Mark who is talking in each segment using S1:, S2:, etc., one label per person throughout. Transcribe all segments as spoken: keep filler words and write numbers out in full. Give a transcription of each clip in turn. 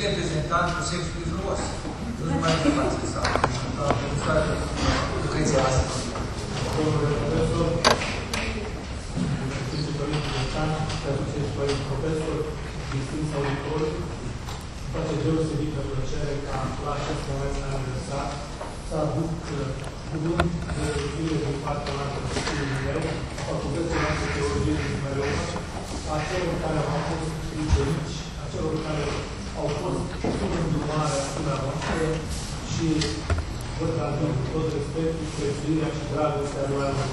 S1: reprezentantul sexului frumos. Nu numai de față sau pentru Lucreția asta.
S2: Domnule profesor, distinți părinți Luciani, distinți părinți profesor, distinți auditori, îmi face deosebită plăcere ca la acest moment de aniversar să aduc cuvânt de iubire din partea noastră copilului meu, a Facultății noastre Teologie din Măreună, a celor care au fost ucenici, a celor care au fost sub îndrumarea dumneavoastră și vă tratăm cu tot respectul, prețuirea și dragostea lui Dumnezeu.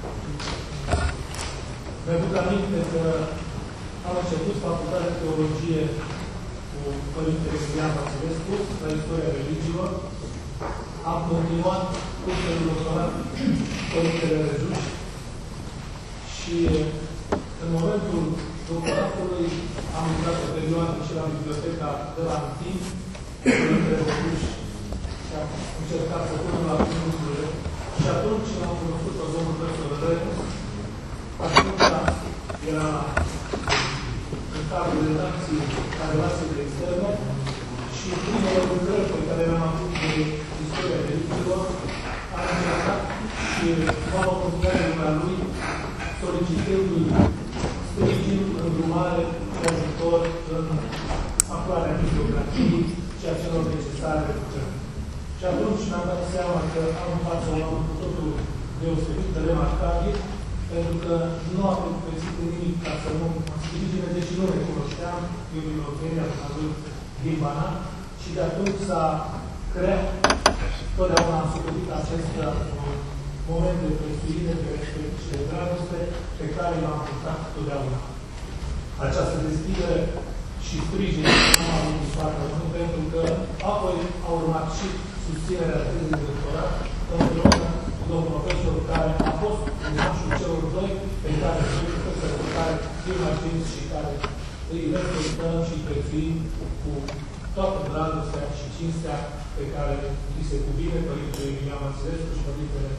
S2: Mi-aduc aminte că am început Facultatea de Teologie cu Părintele Cristian Vasilescu la istoria religiilor. Am continuat cursul doctorat Părintele Rezuș și în momentul doctoratului am intrat o perioadă și la biblioteca de la Antin, Părintele Rezuș, și am încercat să punem la punct lucrurile. Și atunci am cunoscut pe domnul profesor Rău. Atunci era în cadrul redacției a relațiilor externe și primele lucrări pe care le-am avut de istoria religiilor am încercat și m-am apropiat de lumea lui solicitându-i sprijin, îndrumare și ajutor în aflarea bibliografiei și a celor necesare lucrări. Și atunci mi-am dat seama că am în față un om cu totul deosebit de remarcabil, pentru că nu am găsit nimic ca să nu am sprijină, deși nu recunoșteam, eu din România am avut din Banat, și de atunci s-a creat, totdeauna am sucurit acest moment de prețuire, de respect și de dragoste pe care l-am purtat totdeauna. Această deschidere și sprijin nu am avut din partea lui, pentru că apoi a urmat și susținerea tezei de doctorat împreună cu domnul profesor care a fost urmașul celor doi pe care pe care îi martiriți și care îi respectăm și prețuim cu toată dragostea și cinstea pe care îi se cuvine Părintele Emilian Vasilescu și Părintele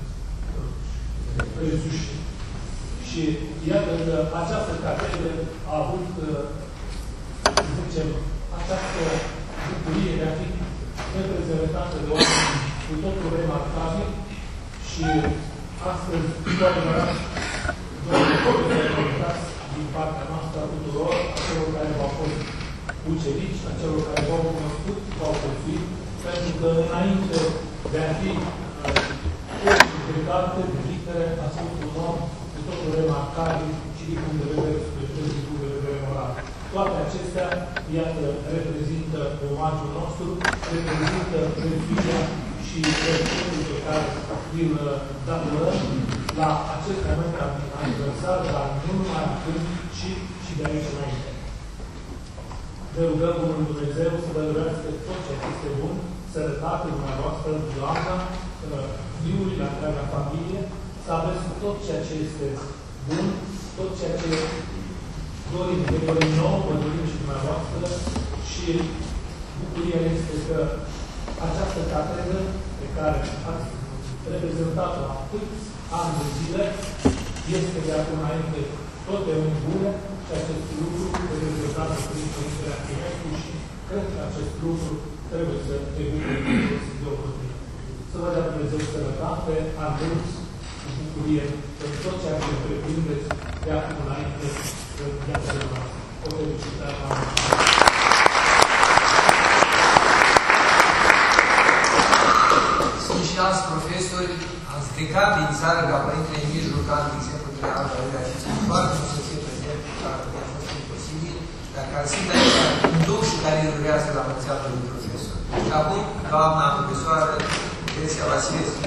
S2: Rezuș. Și iată că această catedră a avut, să zicem, această bucurie de a fi reprezentată de oameni cu totul remarcabil și astăzi, cu adevărat, doar din partea noastră a tuturor, a celor care v-au fost ucenici, a celor care v-au cunoscut, v-au prețuit, pentru că înainte de a fi de carte, de litere, a fost un om cu totul remarcabil și din punct de vedere spiritual, din punct de vedere moral. Toate acestea, iată, reprezintă omagiul nostru, reprezintă prețuirea și respectul pe care îl datorăm la acest moment aniversar, dar nu numai atât, ci și de aici înainte. Ne rugăm Bunul Dumnezeu să vă dorească tot ce este bun, sănătate dumneavoastră, doamna, fiului, la întreaga familie, să aveți tot ceea ce este bun, tot ceea ce dorim, de dorim nou, vă dorim și dumneavoastră și bucuria este că această catedră pe care ați reprezentat-o atâți ani de zile este de acum înainte tot de un bun și acest lucru reprezentat prin Părintele Arhimescu și cred că acest lucru trebuie să te bucuri de o plătire. Să vă dea Dumnezeu sănătate, anunț, cu bucurie, în tot ceea ce întreprindeți de acum înainte în viața noastră. O felicitare la
S1: Sunt și alți profesori, am stricat din țară ca Părintele Emil Jurcan, de exemplu, de la Alba Iurea și sunt foarte să fie prezent, care nu a fost imposibil, dar care sunt aici în duc și care îl urează la mulțea lui profesor. Și acum, doamna profesoară Lucreția Vasilescu.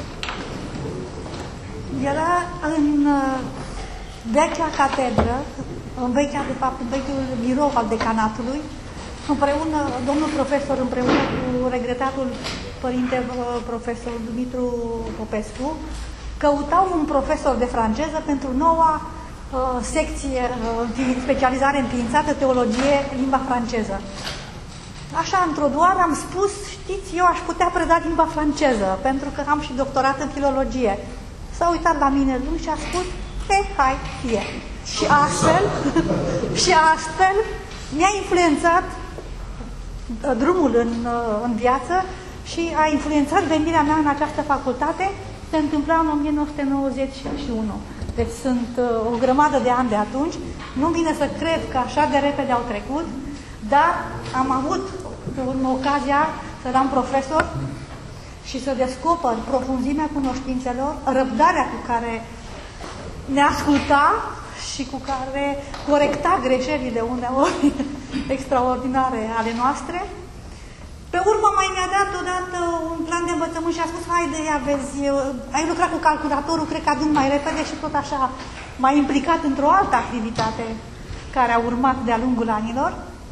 S3: Era în vechea catedră, în vechea, de fapt, în vechiul birou al decanatului, împreună, domnul profesor, împreună cu regretatul părinte profesor Dumitru Popescu, căutau un profesor de franceză pentru noua uh, secție, uh, specializare înființată, teologie, limba franceză. Așa, într-o doar am spus, știți, eu aș putea preda limba franceză, pentru că am și doctorat în filologie. S-a uitat la mine lung și a spus, te, hai, fie. Și astfel, și astfel mi-a influențat drumul în, în viață și a influențat venirea mea în această facultate. Se întâmpla în o mie nouă sute nouăzeci și unu. Deci sunt o grămadă de ani de atunci. Nu vine să cred că așa de repede au trecut, dar am avut în ocazia să am profesor și să descoper profunzimea cunoștințelor, răbdarea cu care ne asculta și cu care corecta greșelile uneori extraordinare ale noastre. Pe urmă mai mi-a dat odată un plan de învățământ și a spus, haide, ia vezi, ai lucrat cu calculatorul, cred că adun mai repede și tot așa m-a implicat într-o altă activitate care a urmat de-a lungul anilor.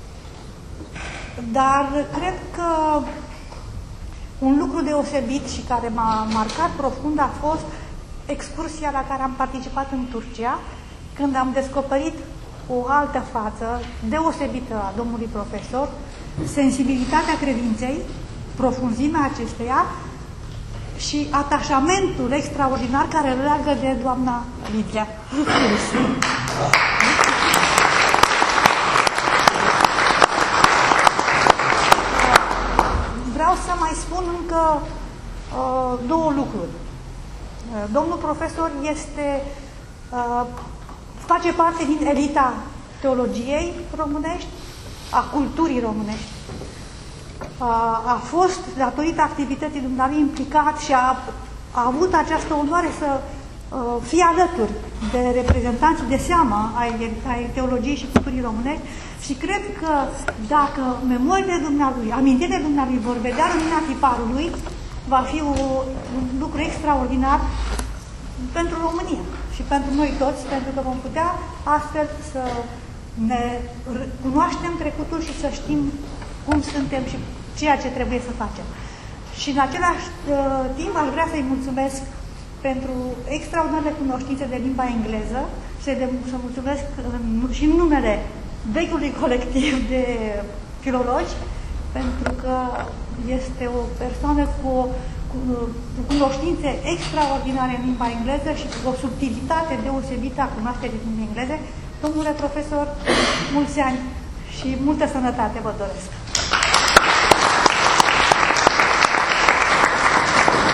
S3: Dar cred că un lucru deosebit și care m-a marcat profund a fost excursia la care am participat în Turcia, când am descoperit o altă față deosebită a domnului profesor, sensibilitatea credinței, profunzimea acesteia și atașamentul extraordinar care îl leagă de doamna Lidia. Vreau să mai spun încă uh, două lucruri. Uh, domnul profesor este, uh, face parte din elita teologiei românești, a culturii românești. Uh, a fost, datorită activității dumneavoastră, implicat și a, a avut această onoare să uh, fie alături de reprezentanți de seamă ai, ai teologiei și culturii românești. Și cred că dacă memoriile dumnealui, amintirile dumnealui vor vedea lumina tiparului, va fi o, un lucru extraordinar pentru România și pentru noi toți, pentru că vom putea astfel să ne cunoaștem trecutul și să știm cum suntem și ceea ce trebuie să facem. Și în același uh, timp aș vrea să-i mulțumesc pentru extraordinarele cunoștințe de limba engleză și să mulțumesc în, și în numele vechiului colectiv de filologi, pentru că este o persoană cu, cu, cu cunoștințe extraordinare în limba engleză și cu o subtilitate deosebită a cunoașterii limbii engleze. Domnule profesor, mulți ani și multă sănătate vă doresc!